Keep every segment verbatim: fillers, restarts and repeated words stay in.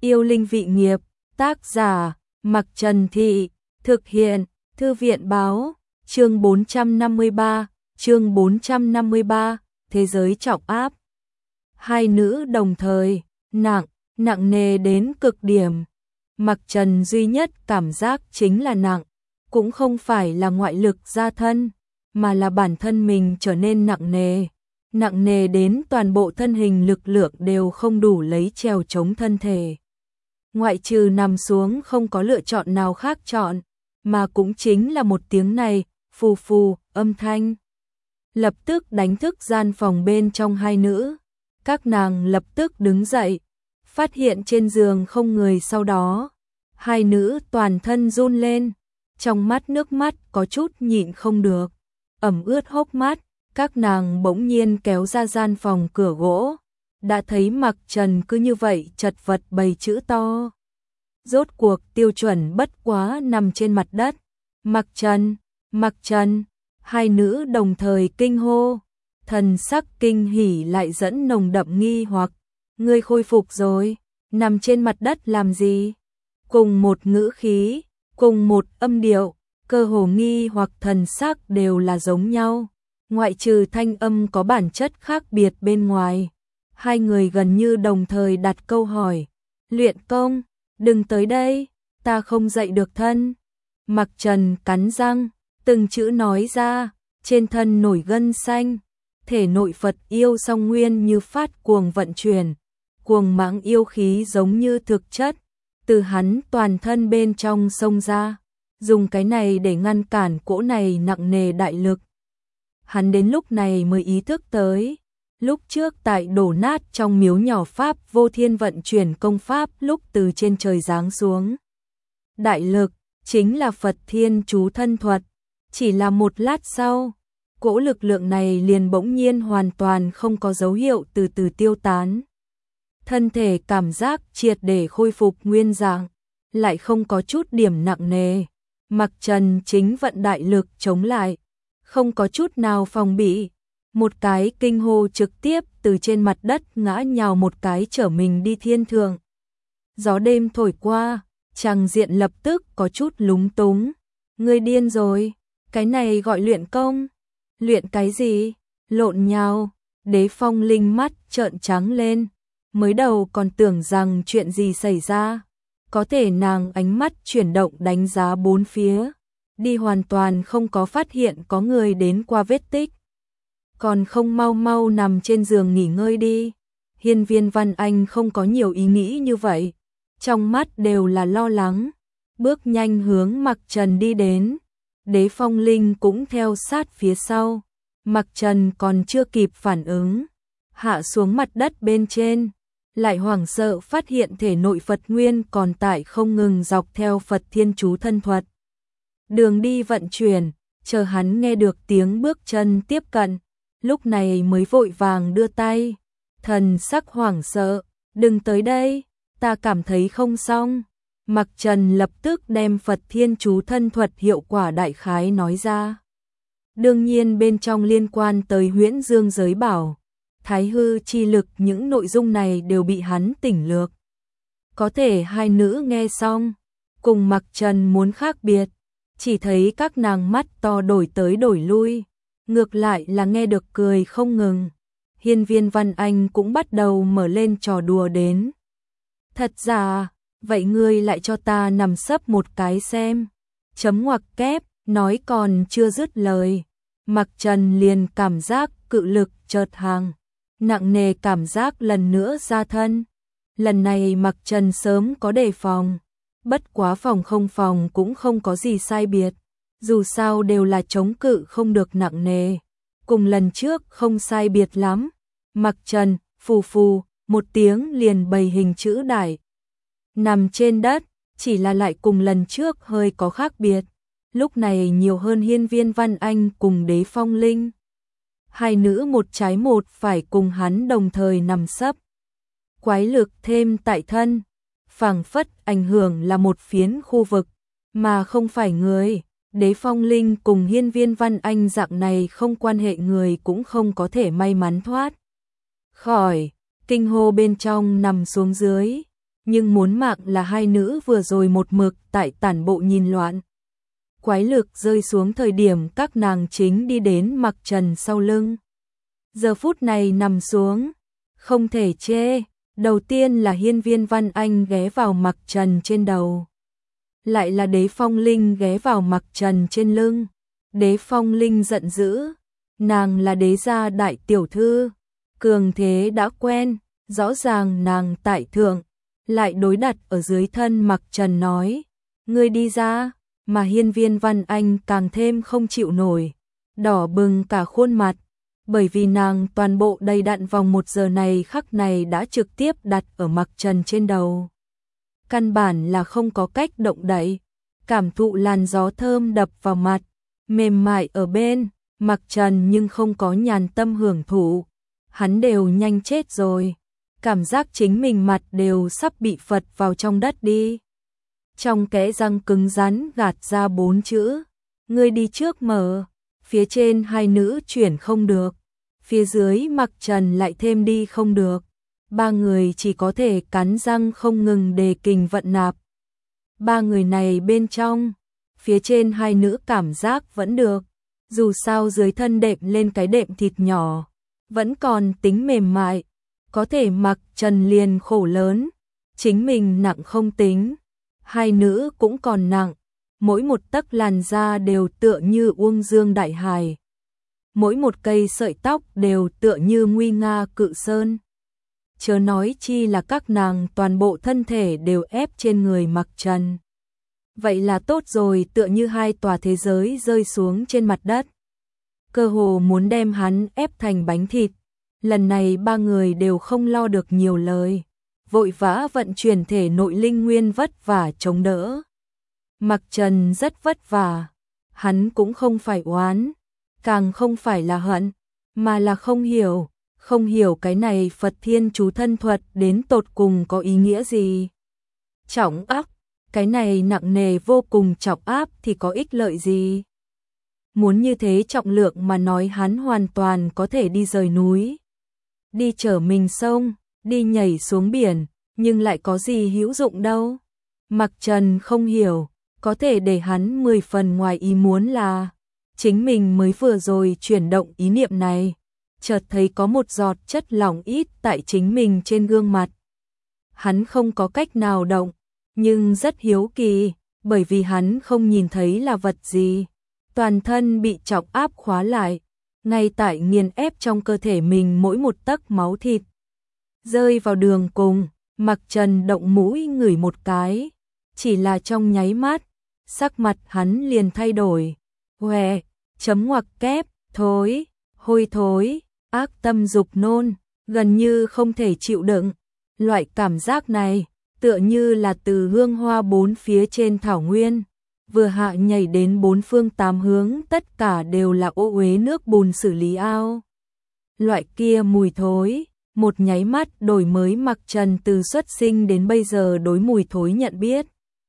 Yêu linh vị nghiệp, tác giả, Mặc Trần Thị, thực hiện, Thư viện báo, chương bốn trăm năm mươi ba, chương bốn trăm năm mươi ba, thế giới trọng áp. Hai nữ đồng thời, nặng, nặng nề đến cực điểm. Mặc Trần duy nhất cảm giác chính là nặng, cũng không phải là ngoại lực gia thân, mà là bản thân mình trở nên nặng nề. Nặng nề đến toàn bộ thân hình lực lượng đều không đủ lấy trèo chống thân thể. Ngoại trừ nằm xuống không có lựa chọn nào khác chọn, mà cũng chính là một tiếng này, phù phù, âm thanh. Lập tức đánh thức gian phòng bên trong hai nữ. Các nàng lập tức đứng dậy, phát hiện trên giường không người, sau đó hai nữ toàn thân run lên, trong mắt nước mắt có chút nhịn không được, ẩm ướt hốc mắt. Các nàng bỗng nhiên kéo ra gian phòng cửa gỗ, đã thấy Mặc Trần cứ như vậy chật vật bày chữ to. Rốt cuộc tiêu chuẩn bất quá nằm trên mặt đất. Mặc Trần, Mặc Trần, hai nữ đồng thời kinh hô, thần sắc kinh hỉ lại dẫn nồng đậm nghi hoặc. Ngươi khôi phục rồi, nằm trên mặt đất làm gì? Cùng một ngữ khí, cùng một âm điệu, cơ hồ nghi hoặc thần sắc đều là giống nhau. Ngoại trừ thanh âm có bản chất khác biệt bên ngoài, hai người gần như đồng thời đặt câu hỏi. Luyện công, đừng tới đây, ta không dậy được thân. Mặc Trần cắn răng, từng chữ nói ra, trên thân nổi gân xanh, thể nội Phật yêu song nguyên như phát cuồng vận chuyển, cuồng mãng yêu khí giống như thực chất, từ hắn toàn thân bên trong xông ra, dùng cái này để ngăn cản cỗ này nặng nề đại lực. Hắn đến lúc này mới ý thức tới, lúc trước tại đổ nát trong miếu nhỏ Pháp Vô Thiên vận chuyển công pháp lúc từ trên trời giáng xuống. Đại lực, chính là Phật Thiên chú thân thuật, chỉ là một lát sau, cỗ lực lượng này liền bỗng nhiên hoàn toàn không có dấu hiệu từ từ tiêu tán. Thân thể cảm giác triệt để khôi phục nguyên dạng, lại không có chút điểm nặng nề. Mặc Trần chính vận đại lực chống lại, không có chút nào phòng bị, một cái kinh hô trực tiếp từ trên mặt đất ngã nhào một cái trở mình đi thiên thượng. Gió đêm thổi qua, tràng diện lập tức có chút lúng túng. Ngươi điên rồi, cái này gọi luyện công? Luyện cái gì? Lộn nhào. Đế Phong Linh mắt trợn trắng lên, mới đầu còn tưởng rằng chuyện gì xảy ra, có thể nàng ánh mắt chuyển động đánh giá bốn phía, đi hoàn toàn không có phát hiện có người đến qua vết tích. Còn không mau mau nằm trên giường nghỉ ngơi đi. Hiên Viên Văn Anh không có nhiều ý nghĩ như vậy, trong mắt đều là lo lắng, bước nhanh hướng Mặc Trần đi đến. Đế Phong Linh cũng theo sát phía sau. Mặc Trần còn chưa kịp phản ứng, hạ xuống mặt đất bên trên, lại hoảng sợ phát hiện thể nội Phật nguyên còn tại không ngừng dọc theo Phật Thiên chú thân thuật. Đường đi vận chuyển, chờ hắn nghe được tiếng bước chân tiếp cận, lúc này mới vội vàng đưa tay, thần sắc hoảng sợ, đừng tới đây, ta cảm thấy không xong. Mặc Trần lập tức đem Phật Thiên chú thân thuật hiệu quả đại khái nói ra. Đương nhiên bên trong liên quan tới Huyễn Dương giới bảo, Thái hư chi lực, những nội dung này đều bị hắn tỉnh lược. Có thể hai nữ nghe xong, cùng Mặc Trần muốn khác biệt, chỉ thấy các nàng mắt to đổi tới đổi lui, ngược lại là nghe được cười không ngừng. Hiên Viên Văn Anh cũng bắt đầu mở lên trò đùa đến. Thật ra, vậy ngươi lại cho ta nằm sấp một cái xem. Chấm ngoặc kép, nói còn chưa dứt lời, Mặc Trần liền cảm giác cự lực chợt hàng, nặng nề cảm giác lần nữa ra thân. Lần này Mặc Trần sớm có đề phòng, bất quá phòng không phòng cũng không có gì sai biệt, dù sao đều là chống cự không được nặng nề, cùng lần trước không sai biệt lắm. Mặc Trần phù phù một tiếng liền bày hình chữ đại, nằm trên đất, chỉ là lại cùng lần trước hơi có khác biệt, lúc này nhiều hơn Hiên Viên Văn Anh cùng Đế Phong Linh. Hai nữ một trái một phải cùng hắn đồng thời nằm sấp. Quái lực thêm tại thân, phảng phất ảnh hưởng là một phiến khu vực, mà không phải người. Đế Phong Linh cùng Hiên Viên Văn Anh dạng này không quan hệ người cũng không có thể may mắn thoát khỏi, kinh hô bên trong nằm xuống dưới. nhưng muốn mạng là hai nữ vừa rồi một mực tại tản bộ nhìn loạn. Quái lực rơi xuống thời điểm các nàng chính đi đến Mặc Trần sau lưng. Giờ phút này nằm xuống, không thể chê, đầu tiên là Hiên Viên Văn Anh ghé vào Mặc Trần trên đầu. Lại là Đế Phong Linh ghé vào Mặc Trần trên lưng. Đế Phong Linh giận dữ, nàng là đế gia đại tiểu thư, cường thế đã quen, rõ ràng nàng tại thượng, lại đối đặt ở dưới thân Mặc Trần nói, ngươi đi ra, mà Hiên Viên Văn Anh càng thêm không chịu nổi, đỏ bừng cả khuôn mặt, bởi vì nàng toàn bộ đầy đặn vòng một giờ này khắc này đã trực tiếp đặt ở Mặc Trần trên đầu. Căn bản là không có cách động đậy, cảm thụ làn gió thơm đập vào mặt, mềm mại ở bên, Mặc Trần nhưng không có nhàn tâm hưởng thụ, hắn đều nhanh chết rồi, cảm giác chính mình mặt đều sắp bị phật vào trong đất đi. Trong kẽ răng cứng rắn gạt ra bốn chữ, ngươi đi trước mở, phía trên hai nữ chuyển không được, phía dưới Mặc Trần lại thêm đi không được, ba người chỉ có thể cắn răng không ngừng đề kình vận nạp. Ba người này bên trong, phía trên hai nữ cảm giác vẫn được, dù sao dưới thân đệm lên cái đệm thịt nhỏ, vẫn còn tính mềm mại, có thể Mặc Trần liền khổ lớn, chính mình nặng không tính, hai nữ cũng còn nặng, mỗi một tấc làn da đều tựa như uông dương đại hải, mỗi một cây sợi tóc đều tựa như nguy nga cự sơn. Chớ nói chi là các nàng toàn bộ thân thể đều ép trên người Mặc Trần. Vậy là tốt rồi, tựa như hai tòa thế giới rơi xuống trên mặt đất. Cơ hồ muốn đem hắn ép thành bánh thịt. Lần này ba người đều không lo được nhiều lời, vội vã vận chuyển thể nội linh nguyên vất vả chống đỡ. Mặc Trần rất vất vả, hắn cũng không phải oán, càng không phải là hận, mà là không hiểu, không hiểu cái này Phật Thiên Chú thân thuật đến tột cùng có ý nghĩa gì. Trọng áp, cái này nặng nề vô cùng trọng áp thì có ích lợi gì? Muốn như thế trọng lượng mà nói hắn hoàn toàn có thể đi rời núi, đi chở mình sông, đi nhảy xuống biển, nhưng lại có gì hữu dụng đâu. Mặc Trần không hiểu, có thể để hắn mười phần ngoài ý muốn là chính mình mới vừa rồi chuyển động ý niệm này, chợt thấy có một giọt chất lỏng ít tại chính mình trên gương mặt. Hắn không có cách nào động, nhưng rất hiếu kỳ, bởi vì hắn không nhìn thấy là vật gì. Toàn thân bị trọng áp khóa lại, ngay tại nghiền ép trong cơ thể mình mỗi một tấc máu thịt. Rơi vào đường cùng, Mặc Trần động mũi ngửi một cái, chỉ là trong nháy mắt, sắc mặt hắn liền thay đổi. Hòe, chấm ngoặc kép, thối, hôi thối, ác tâm dục nôn, gần như không thể chịu đựng. Loại cảm giác này, tựa như là từ hương hoa bốn phía trên thảo nguyên, vừa hạ nhảy đến bốn phương tám hướng, tất cả đều là ô uế nước bùn xử lý ao. Loại kia mùi thối, một nháy mắt đổi mới Mặc Trần từ xuất sinh đến bây giờ đối mùi thối nhận biết.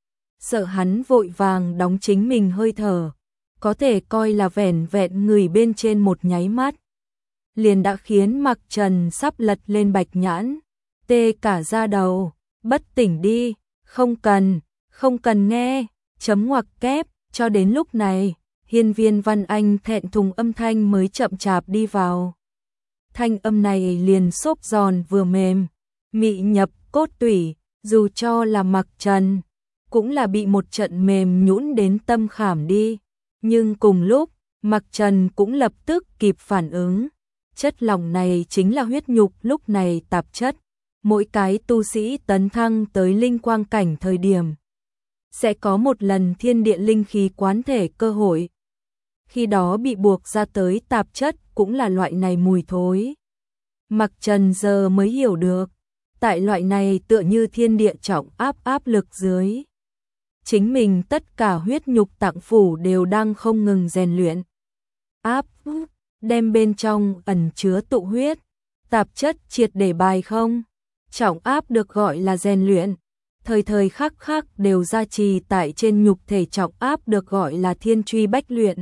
Sợ hắn vội vàng đóng chính mình hơi thở, có thể coi là vẻn vẹn người bên trên một nháy mắt, liền đã khiến Mặc Trần sắp lật lên bạch nhãn, tê cả da đầu, bất tỉnh đi, không cần, không cần nghe, chấm ngoặc kép, cho đến lúc này, Hiên Viên Văn Anh thẹn thùng âm thanh mới chậm chạp đi vào. Thanh âm này liền xốp giòn vừa mềm, mị nhập cốt tủy, dù cho là Mặc Trần, cũng là bị một trận mềm nhũn đến tâm khảm đi, nhưng cùng lúc, Mặc Trần cũng lập tức kịp phản ứng, chất lỏng này chính là huyết nhục lúc này tạp chất, mỗi cái tu sĩ tấn thăng tới linh quang cảnh thời điểm sẽ có một lần thiên địa linh khí quán thể cơ hội. Khi đó bị buộc ra tới tạp chất cũng là loại này mùi thối. Mặc Trần giờ mới hiểu được, tại loại này tựa như thiên địa trọng áp áp lực dưới, chính mình tất cả huyết nhục tạng phủ đều đang không ngừng rèn luyện. Áp, đem bên trong ẩn chứa tụ huyết, tạp chất triệt để bài không. Trọng áp được gọi là rèn luyện, thời thời khắc khắc đều gia trì tại trên nhục thể, trọng áp được gọi là thiên truy bách luyện.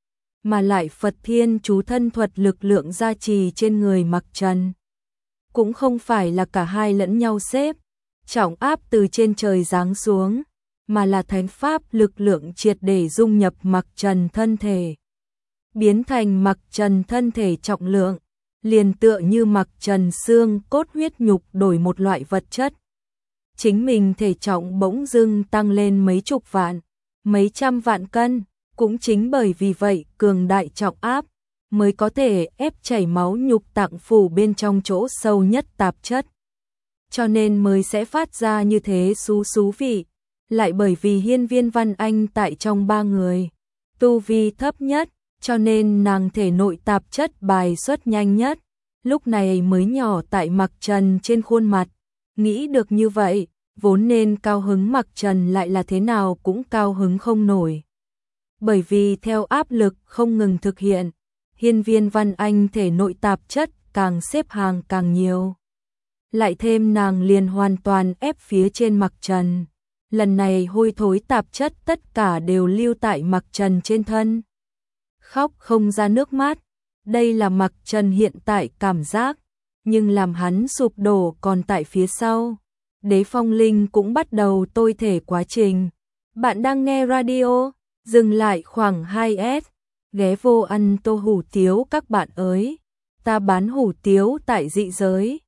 Mà lại Phật Thiên Chú thân thuật lực lượng gia trì trên người Mặc Trần, cũng không phải là cả hai lẫn nhau xếp, trọng áp từ trên trời giáng xuống, mà là thánh pháp lực lượng triệt để dung nhập Mặc Trần thân thể, biến thành Mặc Trần thân thể trọng lượng, liền tựa như Mặc Trần xương cốt huyết nhục đổi một loại vật chất. Chính mình thể trọng bỗng dưng tăng lên mấy chục vạn, mấy trăm vạn cân, cũng chính bởi vì vậy cường đại trọng áp mới có thể ép chảy máu nhục tạng phủ bên trong chỗ sâu nhất tạp chất. Cho nên mới sẽ phát ra như thế xú xú vị, lại bởi vì Hiên Viên Văn Anh tại trong ba người, tu vi thấp nhất, cho nên nàng thể nội tạp chất bài xuất nhanh nhất, lúc này mới nhỏ tại Mặc Trần trên khuôn mặt. Nghĩ được như vậy, vốn nên cao hứng Mặc Trần lại là thế nào cũng cao hứng không nổi. Bởi vì theo áp lực không ngừng thực hiện, Hiên Viên Văn Anh thể nội tạp chất càng xếp hàng càng nhiều. Lại thêm nàng liền hoàn toàn ép phía trên Mặc Trần. Lần này hôi thối tạp chất tất cả đều lưu tại Mặc Trần trên thân. Khóc không ra nước mắt, đây là Mặc Trần hiện tại cảm giác, nhưng làm hắn sụp đổ còn tại phía sau. Đế Phong Linh cũng bắt đầu tôi thể quá trình. Bạn đang nghe radio, dừng lại khoảng hai S, ghé vô ăn tô hủ tiếu các bạn ơi. Ta bán hủ tiếu tại dị giới.